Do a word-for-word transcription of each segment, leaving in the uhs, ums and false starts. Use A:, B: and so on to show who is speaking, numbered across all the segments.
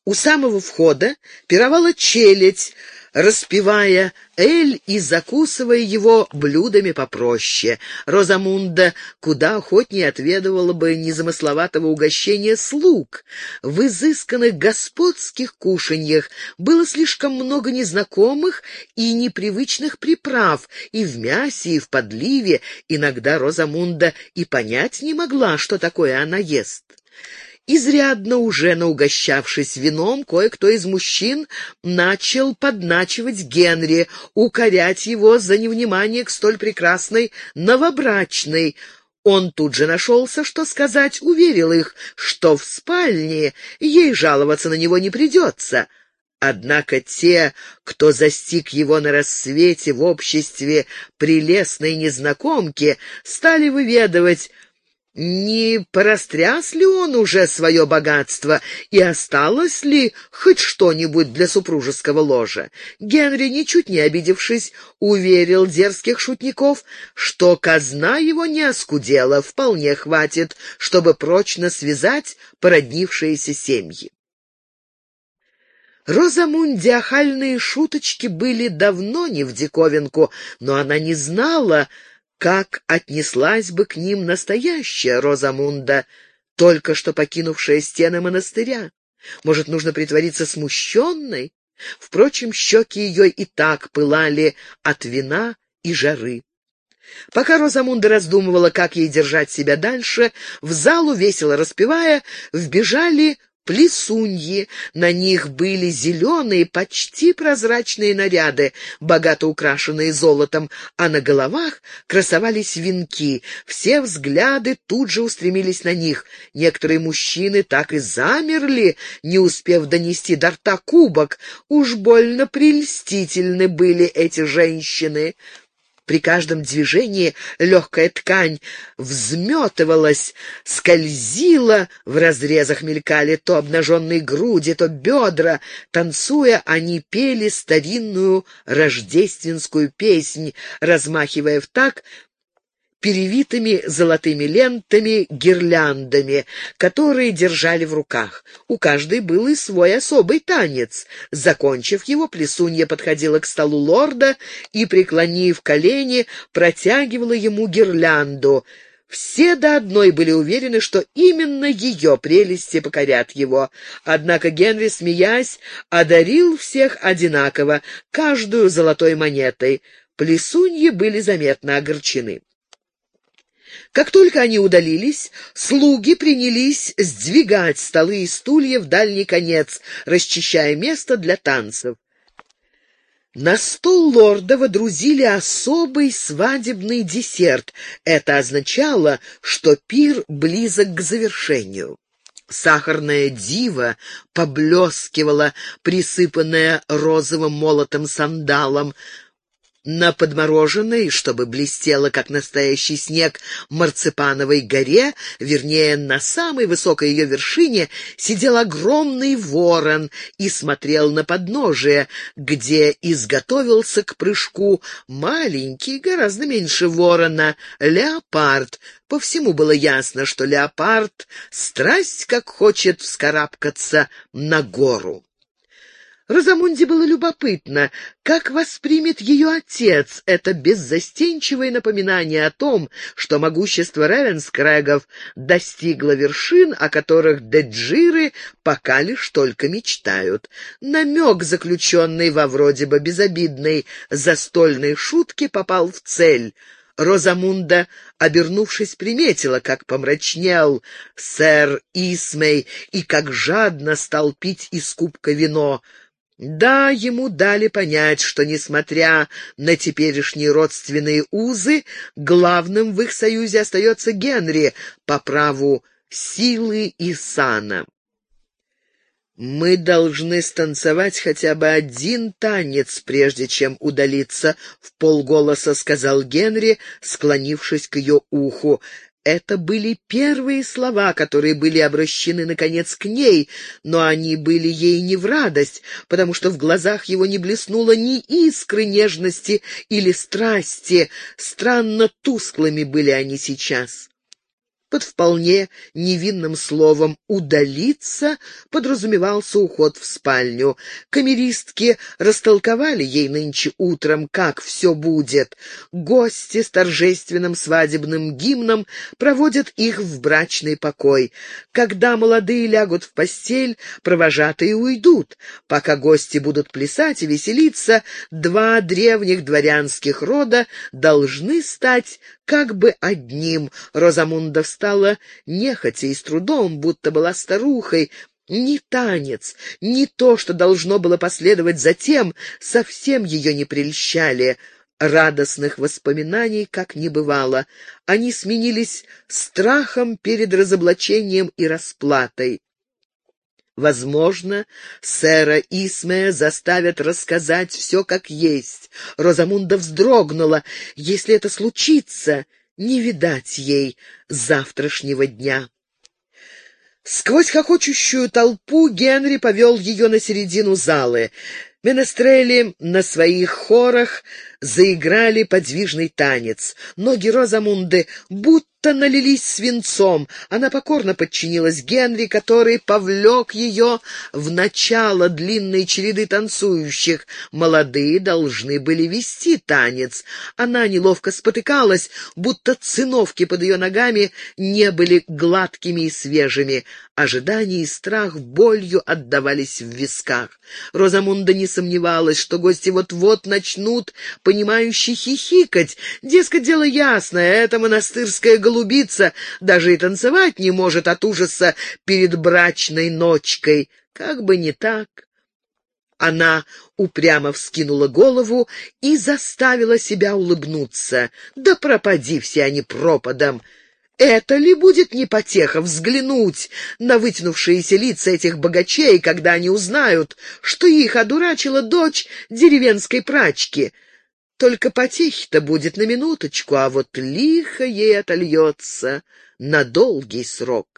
A: У самого входа пировала челядь, распивая эль и закусывая его блюдами попроще. Розамунда куда охотнее отведывала бы незамысловатого угощения слуг. В изысканных господских кушаньях было слишком много незнакомых и непривычных приправ, и в мясе, и в подливе. Иногда Розамунда и понять не могла, что такое она ест. Изрядно уже наугощавшись вином, кое-кто из мужчин начал подначивать Генри, укорять его за невнимание к столь прекрасной новобрачной. Он тут же нашелся, что сказать, уверил их, что в спальне ей жаловаться на него не придется. Однако те, кто застиг его на рассвете в обществе прелестной незнакомки, стали выведывать, не порастряс ли он уже свое богатство и осталось ли хоть что-нибудь для супружеского ложа. Генри, ничуть не обидевшись, уверил дерзких шутников, что казна его не оскудела, вполне хватит, чтобы прочно связать породнившиеся семьи. Розамунде охальные шуточки были давно не в диковинку, но она не знала, как отнеслась бы к ним настоящая Розамунда, только что покинувшая стены монастыря. Может, нужно притвориться смущенной? Впрочем, щеки ее и так пылали от вина и жары. Пока Розамунда раздумывала, как ей держать себя дальше, в залу, весело распевая, вбежали плесуньи. На них были зеленые, почти прозрачные наряды, богато украшенные золотом, а на головах красовались венки. Все взгляды тут же устремились на них. Некоторые мужчины так и замерли, не успев донести до рта кубок. Уж больно прельстительны были эти женщины. При каждом движении легкая ткань взметывалась, скользила, в разрезах мелькали то обнаженные груди, то бедра. Танцуя, они пели старинную рождественскую песнь, размахивая в такт перевитыми золотыми лентами гирляндами, которые держали в руках. У каждой был и свой особый танец. Закончив его, плесунья подходила к столу лорда и, преклонив колени, протягивала ему гирлянду. Все до одной были уверены, что именно ее прелести покорят его. Однако Генри, смеясь, одарил всех одинаково, каждую золотой монетой. Плесуньи были заметно огорчены. Как только они удалились, слуги принялись сдвигать столы и стулья в дальний конец, расчищая место для танцев. На стол лорда водрузили особый свадебный десерт. Это означало, что пир близок к завершению. Сахарная дива поблескивала, присыпанная розовым молотым сандалом. На подмороженной, чтобы блестело, как настоящий снег, марципановой горе, вернее, на самой высокой ее вершине, сидел огромный ворон и смотрел на подножие, где изготовился к прыжку маленький, гораздо меньше ворона, леопард. По всему было ясно, что леопард страсть как хочет вскарабкаться на гору. Розамунде было любопытно, как воспримет ее отец это беззастенчивое напоминание о том, что могущество Ревенскрэгов достигло вершин, о которых деджиры пока лишь только мечтают. Намек, заключенный во вроде бы безобидной застольной шутке, попал в цель. Розамунда, обернувшись, приметила, как помрачнел сэр Исмей и как жадно стал пить из кубка вино. Да, ему дали понять, что, несмотря на теперешние родственные узы, главным в их союзе остается Генри по праву силы и сана. «Мы должны станцевать хотя бы один танец, прежде чем удалиться», — вполголоса сказал Генри, склонившись к ее уху. Это были первые слова, которые были обращены, наконец, к ней, но они были ей не в радость, потому что в глазах его не блеснуло ни искры нежности или страсти. Странно тусклыми были они сейчас. Под вполне невинным словом «удалиться» подразумевался уход в спальню. Камеристки растолковали ей нынче утром, как все будет. Гости с торжественным свадебным гимном проводят их в брачный покой. Когда молодые лягут в постель, провожатые уйдут. Пока гости будут плясать и веселиться, два древних дворянских рода должны стать как бы одним. Розамунда встала нехотя и с трудом, будто была старухой. Ни танец, ни то, что должно было последовать затем, совсем ее не прельщали. Радостных воспоминаний как не бывало. Они сменились страхом перед разоблачением и расплатой. Возможно, сэра Исмея заставят рассказать все как есть. Розамунда вздрогнула. Если это случится, не видать ей завтрашнего дня. Сквозь хохочущую толпу Генри повел ее на середину залы. Менестрели на своих хорах заиграли подвижный танец. Ноги Розамунды будто налились свинцом. Она покорно подчинилась Генри, который повлек ее в начало длинной череды танцующих. Молодые должны были вести танец. Она неловко спотыкалась, будто циновки под ее ногами не были гладкими и свежими. Ожидание и страх болью отдавались в висках. Розамунда не сомневалась, что гости вот-вот начнут понимающе хихикать. Дескать, дело ясное, эта монастырская голубица даже и танцевать не может от ужаса перед брачной ночкой. Как бы не так. Она упрямо вскинула голову и заставила себя улыбнуться. Да пропади все они пропадом! Это ли будет не потеха взглянуть на вытянувшиеся лица этих богачей, когда они узнают, что их одурачила дочь деревенской прачки? Только потехи-то будет на минуточку, а вот лихо ей отольется на долгий срок.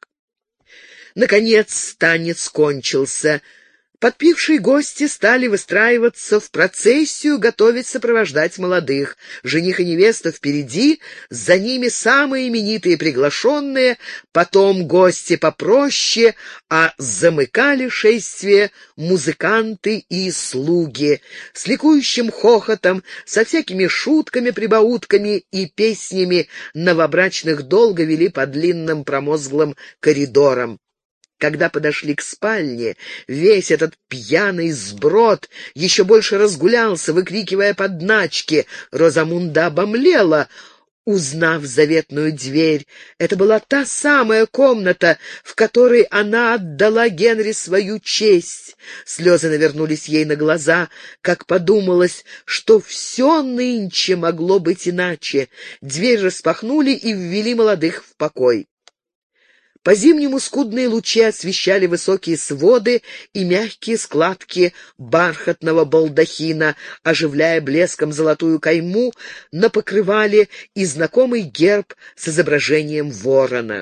A: Наконец танец кончился. Подпившие гости стали выстраиваться в процессию, готовить сопровождать молодых. Жених и невеста впереди, за ними самые именитые приглашенные, потом гости попроще, а замыкали шествие музыканты и слуги. С ликующим хохотом, со всякими шутками, прибаутками и песнями новобрачных долго вели по длинным промозглым коридорам. Когда подошли к спальне, весь этот пьяный сброд еще больше разгулялся, выкрикивая подначки. Розамунда обомлела, узнав заветную дверь. Это была та самая комната, в которой она отдала Генри свою честь. Слезы навернулись ей на глаза, как подумалось, что все нынче могло быть иначе. Дверь распахнули и ввели молодых в покой. По-зимнему скудные лучи освещали высокие своды и мягкие складки бархатного балдахина, оживляя блеском золотую кайму на покрывале и знакомый герб с изображением ворона.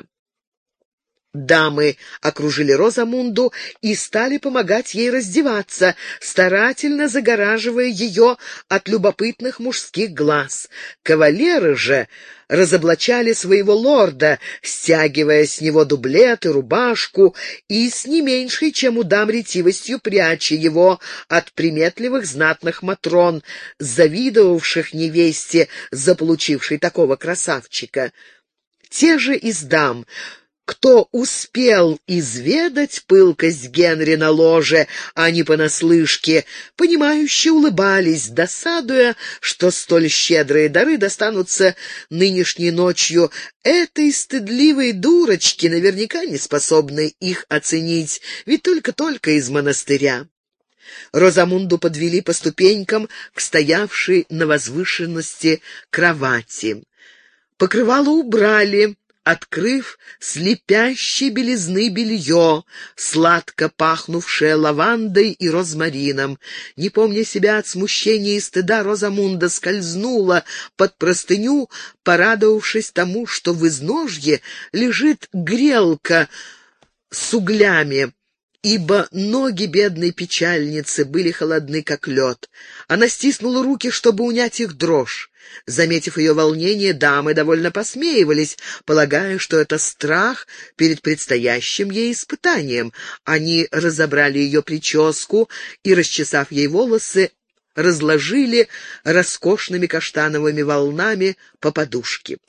A: Дамы окружили Розамунду и стали помогать ей раздеваться, старательно загораживая ее от любопытных мужских глаз. Кавалеры же разоблачали своего лорда, стягивая с него дублет и рубашку, и с не меньшей, чем у дам, ретивостью пряча его от приметливых знатных матрон, завидовавших невесте, заполучившей такого красавчика. Те же из дам, кто успел изведать пылкость Генри на ложе, а не понаслышке, понимающе улыбались, досадуя, что столь щедрые дары достанутся нынешней ночью этой стыдливой дурочке, наверняка не способной их оценить, ведь только-только из монастыря. Розамунду подвели по ступенькам к стоявшей на возвышенности кровати. Покрывало убрали, открыв слепящей белизны белье, сладко пахнувшее лавандой и розмарином. Не помня себя от смущения и стыда, Розамунда скользнула под простыню, порадовавшись тому, что в изножье лежит грелка с углями, ибо ноги бедной печальницы были холодны, как лед. Она стиснула руки, чтобы унять их дрожь. Заметив ее волнение, дамы довольно посмеивались, полагая, что это страх перед предстоящим ей испытанием. Они разобрали ее прическу и, расчесав ей волосы, разложили роскошными каштановыми волнами по подушке.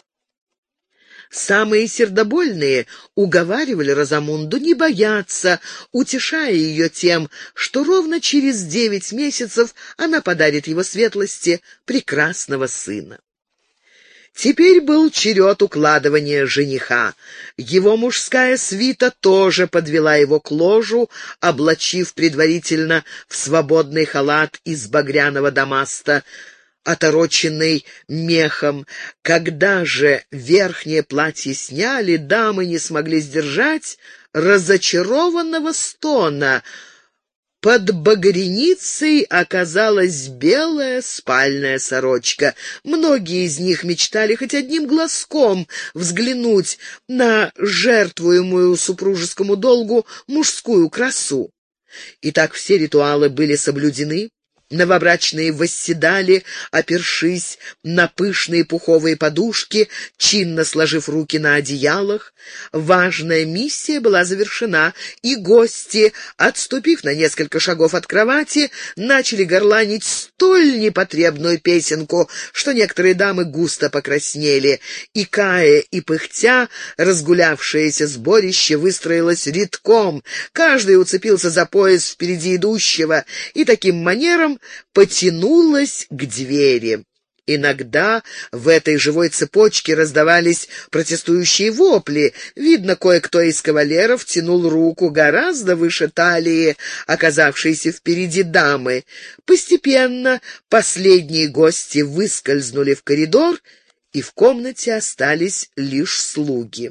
A: Самые сердобольные уговаривали Розамунду не бояться, утешая ее тем, что ровно через девять месяцев она подарит его светлости прекрасного сына. Теперь был черед укладывания жениха. Его мужская свита тоже подвела его к ложу, облачив предварительно в свободный халат из багряного дамаста, отороченный мехом. Когда же верхнее платье сняли, дамы не смогли сдержать разочарованного стона. Под багряницей оказалась белая спальная сорочка. Многие из них мечтали хоть одним глазком взглянуть на жертвуемую супружескому долгу мужскую красу. Итак, все ритуалы были соблюдены. Новобрачные восседали, опершись на пышные пуховые подушки, чинно сложив руки на одеялах. Важная миссия была завершена, и гости, отступив на несколько шагов от кровати, начали горланить столь непотребную песенку, что некоторые дамы густо покраснели. И кая, и пыхтя, разгулявшееся сборище выстроилось рядком, каждый уцепился за пояс впереди идущего, и таким манером потянулась к двери. Иногда в этой живой цепочке раздавались протестующие вопли. Видно, кое-кто из кавалеров тянул руку гораздо выше талии, оказавшейся впереди дамы. Постепенно последние гости выскользнули в коридор, и в комнате остались лишь слуги.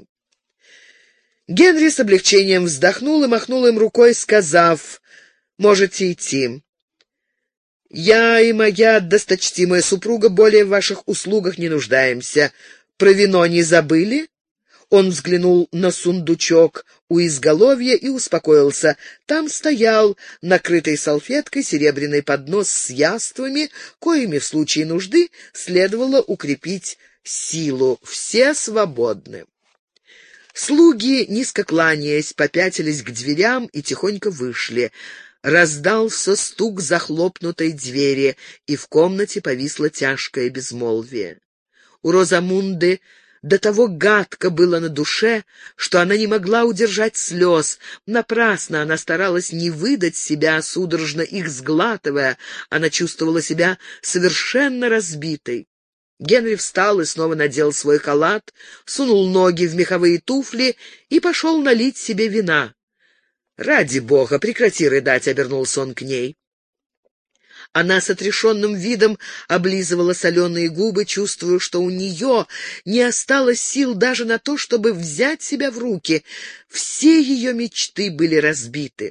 A: Генри с облегчением вздохнул и махнул им рукой, сказав: «Можете идти. Я и моя досточтимая супруга более в ваших услугах не нуждаемся. Про вино не забыли?» Он взглянул на сундучок у изголовья и успокоился. Там стоял, накрытый салфеткой, серебряный поднос с яствами, коими в случае нужды следовало укрепить силу. Все свободны. Слуги, низко кланяясь, попятились к дверям и тихонько вышли. Раздался стук захлопнутой двери, и в комнате повисло тяжкое безмолвие. У Розамунды до того гадко было на душе, что она не могла удержать слез. Напрасно она старалась не выдать себя, судорожно их сглатывая. Она чувствовала себя совершенно разбитой. Генри встал и снова надел свой халат, сунул ноги в меховые туфли и пошел налить себе вина. «Ради бога, прекрати рыдать», — обернулся он к ней. Она с отрешенным видом облизывала соленые губы, чувствуя, что у нее не осталось сил даже на то, чтобы взять себя в руки. Все ее мечты были разбиты.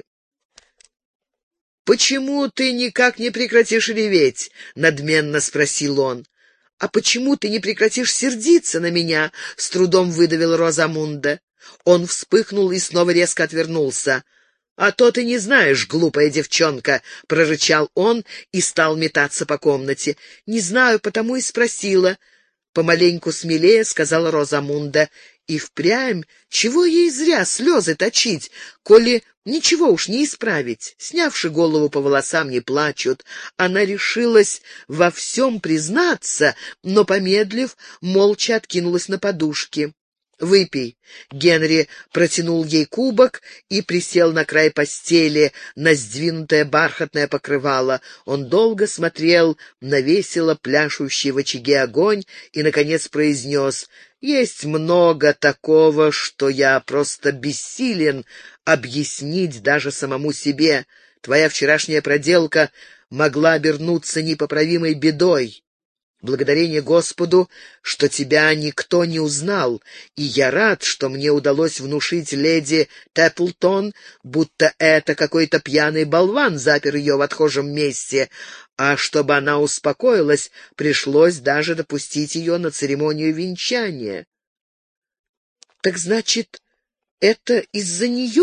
A: «Почему ты никак не прекратишь реветь?» — надменно спросил он. «А почему ты не прекратишь сердиться на меня?» — с трудом выдавила Розамунда. Он вспыхнул и снова резко отвернулся. «А то ты не знаешь, глупая девчонка!» — прорычал он и стал метаться по комнате. «Не знаю, потому и спросила». Помаленьку смелее сказала Розамунда. И впрямь, чего ей зря слезы точить, коли ничего уж не исправить. Снявши голову по волосам, не плачут. Она решилась во всем признаться, но, помедлив, молча откинулась на подушки. «Выпей». Генри протянул ей кубок и присел на край постели, на сдвинутое бархатное покрывало. Он долго смотрел на весело пляшущий в очаге огонь и, наконец, произнес: «Есть много такого, что я просто бессилен объяснить даже самому себе. Твоя вчерашняя проделка могла обернуться непоправимой бедой. Благодарение Господу, что тебя никто не узнал, и я рад, что мне удалось внушить леди Тэпплтон, будто это какой-то пьяный болван запер ее в отхожем месте, а чтобы она успокоилась, пришлось даже допустить ее на церемонию венчания». «Так значит, это из-за нее?» —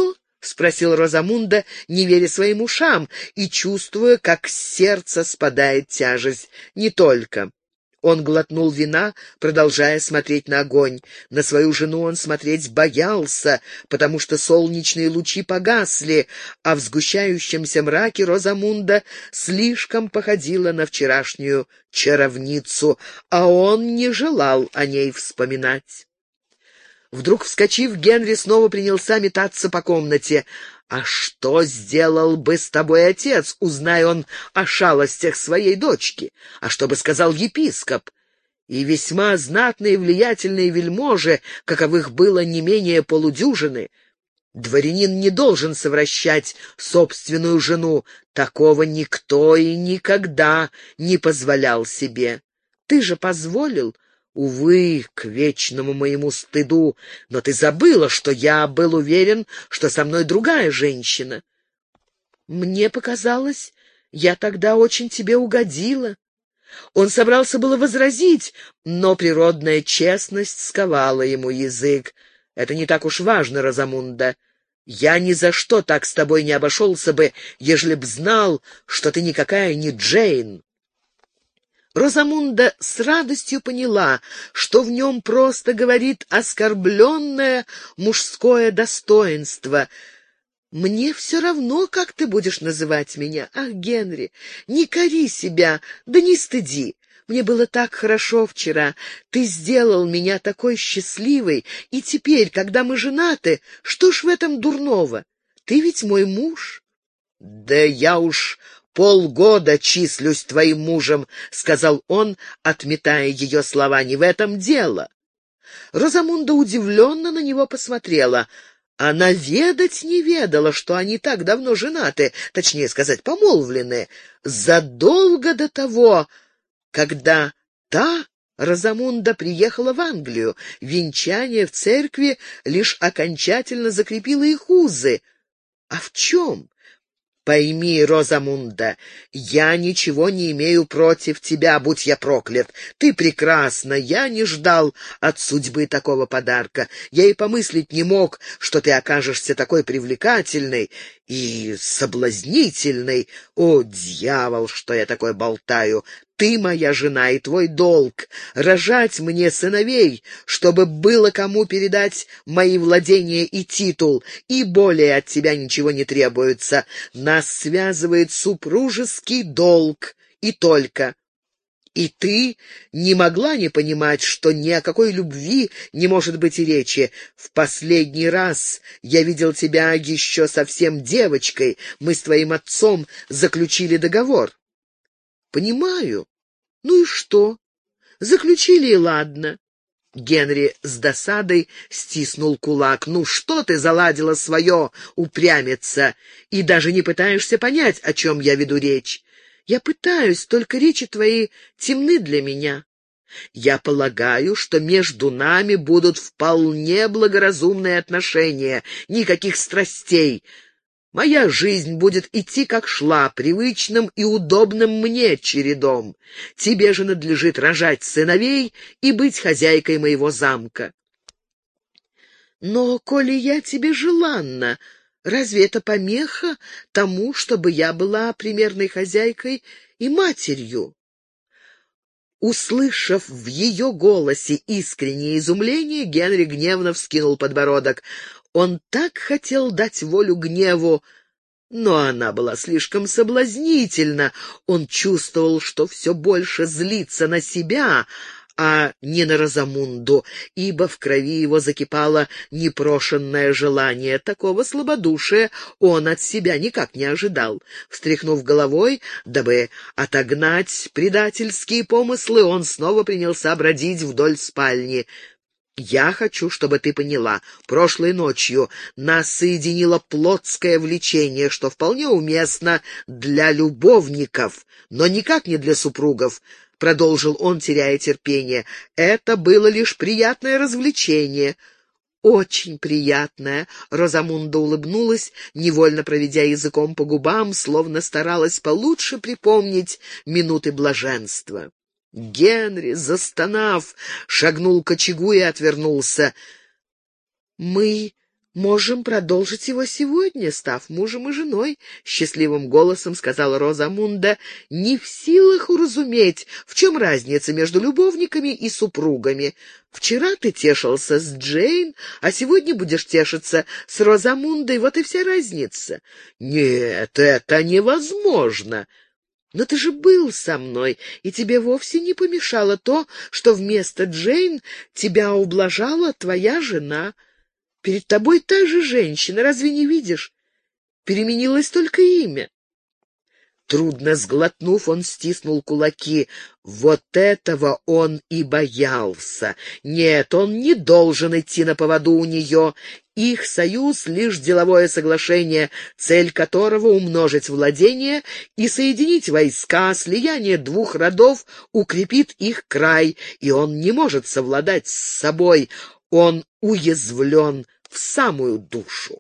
A: спросил Розамунда, не веря своим ушам и чувствуя, как с сердца спадает тяжесть. «Не только». Он глотнул вина, продолжая смотреть на огонь. На свою жену он смотреть боялся, потому что солнечные лучи погасли, а в сгущающемся мраке Розамунда слишком походила на вчерашнюю чаровницу, а он не желал о ней вспоминать. Вдруг, вскочив, Генри снова принялся метаться по комнате. «А что сделал бы с тобой отец, узнай он о шалостях своей дочки? А что бы сказал епископ? И весьма знатные влиятельные вельможи, каковых было не менее полудюжины. Дворянин не должен совращать собственную жену. Такого никто и никогда не позволял себе. Ты же позволил». «Увы, к вечному моему стыду, но ты забыла, что я был уверен, что со мной другая женщина». «Мне показалось, я тогда очень тебе угодила». Он собрался было возразить, но природная честность сковала ему язык. «Это не так уж важно, Розамунда. Я ни за что так с тобой не обошелся бы, ежели б знал, что ты никакая не Джейн». Розамунда с радостью поняла, что в нем просто говорит оскорбленное мужское достоинство. «Мне все равно, как ты будешь называть меня. Ах, Генри, не кори себя, да не стыди. Мне было так хорошо вчера. Ты сделал меня такой счастливой, и теперь, когда мы женаты, что ж в этом дурного? Ты ведь мой муж». «Да я уж полгода числюсь твоим мужем», — сказал он, отметая ее слова. «Не в этом дело». Розамунда удивленно на него посмотрела. Она ведать не ведала, что они так давно женаты, точнее сказать, помолвлены, задолго до того, когда та, Розамунда, приехала в Англию. Венчание в церкви лишь окончательно закрепило их узы. А в чем? Пойми, Розамунда, я ничего не имею против тебя, будь я проклят. Ты прекрасна, я не ждал от судьбы такого подарка. Я и помыслить не мог, что ты окажешься такой привлекательной и соблазнительной. О, дьявол, что я такое болтаю! Ты моя жена, и твой долг — рожать мне сыновей, чтобы было кому передать мои владения и титул, и более от тебя ничего не требуется. Нас связывает супружеский долг, и только. И ты не могла не понимать, что ни о какой любви не может быть и речи. В последний раз я видел тебя еще совсем девочкой. Мы с твоим отцом заключили договор». «Понимаю. Ну и что? Заключили, и ладно». Генри с досадой стиснул кулак. «Ну что ты заладила свое, упрямиться, и даже не пытаешься понять, о чем я веду речь?» «Я пытаюсь, только речи твои темны для меня». «Я полагаю, что между нами будут вполне благоразумные отношения, никаких страстей. Моя жизнь будет идти, как шла, привычным и удобным мне чередом. Тебе же надлежит рожать сыновей и быть хозяйкой моего замка». «Но, коли я тебе желанна, разве это помеха тому, чтобы я была примерной хозяйкой и матерью?» Услышав в ее голосе искреннее изумление, Генри гневно вскинул подбородок. Он так хотел дать волю гневу, но она была слишком соблазнительна. Он чувствовал, что все больше злится на себя, а не на Розамунду, ибо в крови его закипало непрошенное желание. Такого слабодушия он от себя никак не ожидал. Встряхнув головой, дабы отогнать предательские помыслы, он снова принялся бродить вдоль спальни. «Я хочу, чтобы ты поняла, прошлой ночью нас соединило плотское влечение, что вполне уместно для любовников, но никак не для супругов», — продолжил он, теряя терпение. «Это было лишь приятное развлечение». «Очень приятное», — Розамунда улыбнулась, невольно проведя языком по губам, словно старалась получше припомнить минуты блаженства. Генри, застонав, шагнул к очагу и отвернулся. «Мы можем продолжить его сегодня, став мужем и женой», — счастливым голосом сказала Розамунда, не в силах уразуметь, в чем разница между любовниками и супругами. «Вчера ты тешился с Джейн, а сегодня будешь тешиться с Розамундой, вот и вся разница». «Нет, это невозможно». «Но ты же был со мной, и тебе вовсе не помешало то, что вместо Джейн тебя ублажала твоя жена. Перед тобой та же женщина, разве не видишь? Переменилось только имя». Трудно сглотнув, он стиснул кулаки. Вот этого он и боялся. Нет, он не должен идти на поводу у нее. Их союз — лишь деловое соглашение, цель которого — умножить владения и соединить войска. Слияние двух родов укрепит их край, и он не может совладать с собой. Он уязвлен в самую душу.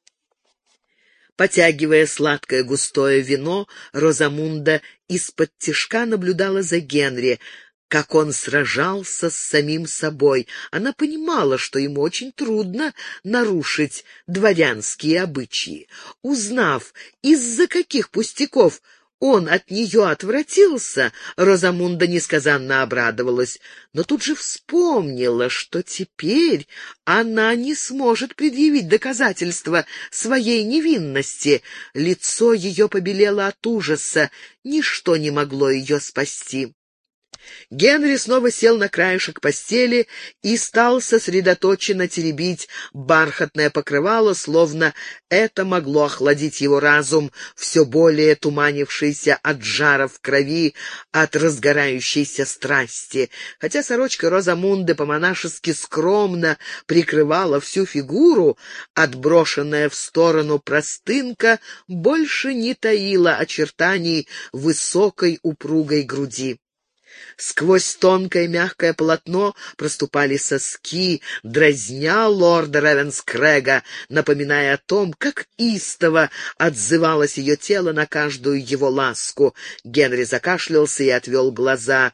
A: Потягивая сладкое густое вино, Розамунда из-под тишка наблюдала за Генри, как он сражался с самим собой. Она понимала, что ему очень трудно нарушить дворянские обычаи. Узнав, из-за каких пустяков он от нее отвратился, Розамунда несказанно обрадовалась, но тут же вспомнила, что теперь она не сможет предъявить доказательства своей невинности. Лицо ее побелело от ужаса, ничто не могло ее спасти. Генри снова сел на краешек постели и стал сосредоточенно теребить бархатное покрывало, словно это могло охладить его разум, все более туманившийся от жара в крови, от разгорающейся страсти. Хотя сорочка Розамунды по-монашески скромно прикрывала всю фигуру, отброшенная в сторону простынка больше не таила очертаний высокой упругой груди. Сквозь тонкое мягкое полотно проступали соски, дразня лорда Ревенскрега, напоминая о том, как истово отзывалось ее тело на каждую его ласку. Генри закашлялся и отвел глаза.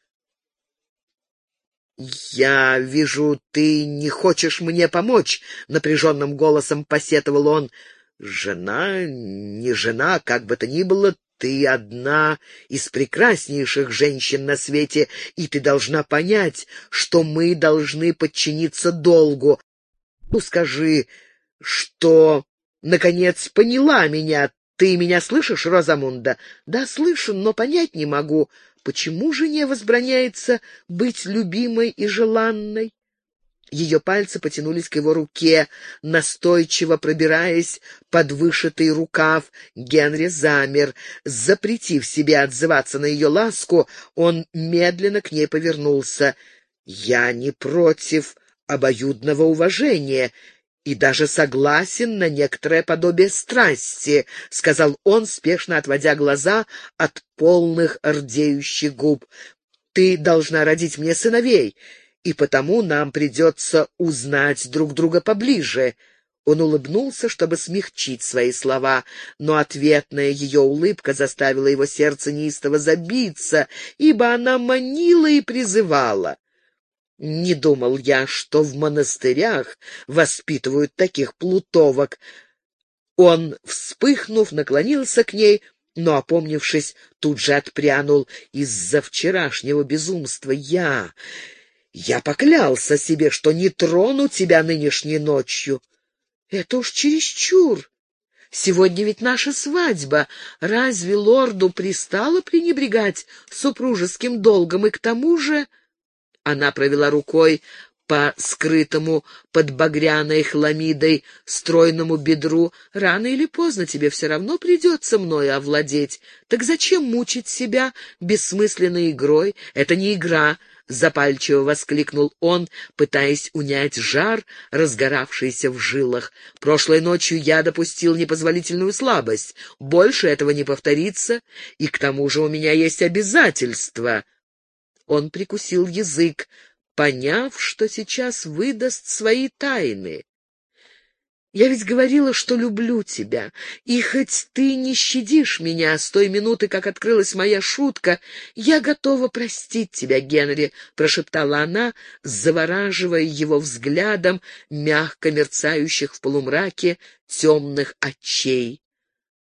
A: «Я вижу, ты не хочешь мне помочь», — напряженным голосом посетовал он. «Жена, не жена, как бы то ни было, ты одна из прекраснейших женщин на свете, и ты должна понять, что мы должны подчиниться долгу. Ну, скажи, что, наконец, поняла меня. Ты меня слышишь, Розамунда?» «Да, слышу, но понять не могу, почему жене возбраняется быть любимой и желанной?» Ее пальцы потянулись к его руке, настойчиво пробираясь под вышитый рукав. Генри замер. Запретив себе отзываться на ее ласку, он медленно к ней повернулся. «Я не против обоюдного уважения и даже согласен на некоторое подобие страсти», — сказал он, спешно отводя глаза от полных рдеющих губ. «Ты должна родить мне сыновей, и потому нам придется узнать друг друга поближе». Он улыбнулся, чтобы смягчить свои слова, но ответная ее улыбка заставила его сердце неистово забиться, ибо она манила и призывала. «Не думал я, что в монастырях воспитывают таких плутовок». Он, вспыхнув, наклонился к ней, но, опомнившись, тут же отпрянул. «Из-за вчерашнего безумства я... Я поклялся себе, что не трону тебя нынешней ночью». «Это уж чересчур. Сегодня ведь наша свадьба. Разве лорду пристало пренебрегать супружеским долгом? И к тому же...» Она провела рукой по скрытому под багряной хламидой стройному бедру. «Рано или поздно тебе все равно придется мною овладеть. Так зачем мучить себя бессмысленной игрой? Это не игра», — запальчиво воскликнул он, пытаясь унять жар, разгоравшийся в жилах. «Прошлой ночью я допустил непозволительную слабость. Больше этого не повторится, и к тому же у меня есть обязательства». Он прикусил язык, поняв, что сейчас выдаст свои тайны. Я ведь говорила, что люблю тебя, и хоть ты не щадишь меня с той минуты, как открылась моя шутка, я готова простить тебя, Генри», — прошептала она, завораживая его взглядом мягко мерцающих в полумраке темных очей.